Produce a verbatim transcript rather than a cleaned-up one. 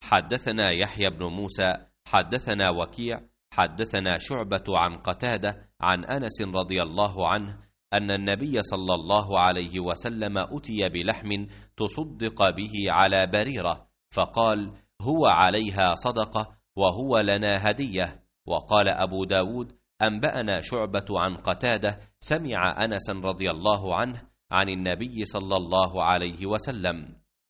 حدثنا يحيى بن موسى حدثنا وكيع حدثنا شعبة عن قتادة عن أنس رضي الله عنه أن النبي صلى الله عليه وسلم أتي بلحم تصدق به على بريرة، فقال: هو عليها صدقة وهو لنا هدية. وقال أبو داود: أنبأنا شعبة عن قتادة سمع أنس رضي الله عنه عن النبي صلى الله عليه وسلم.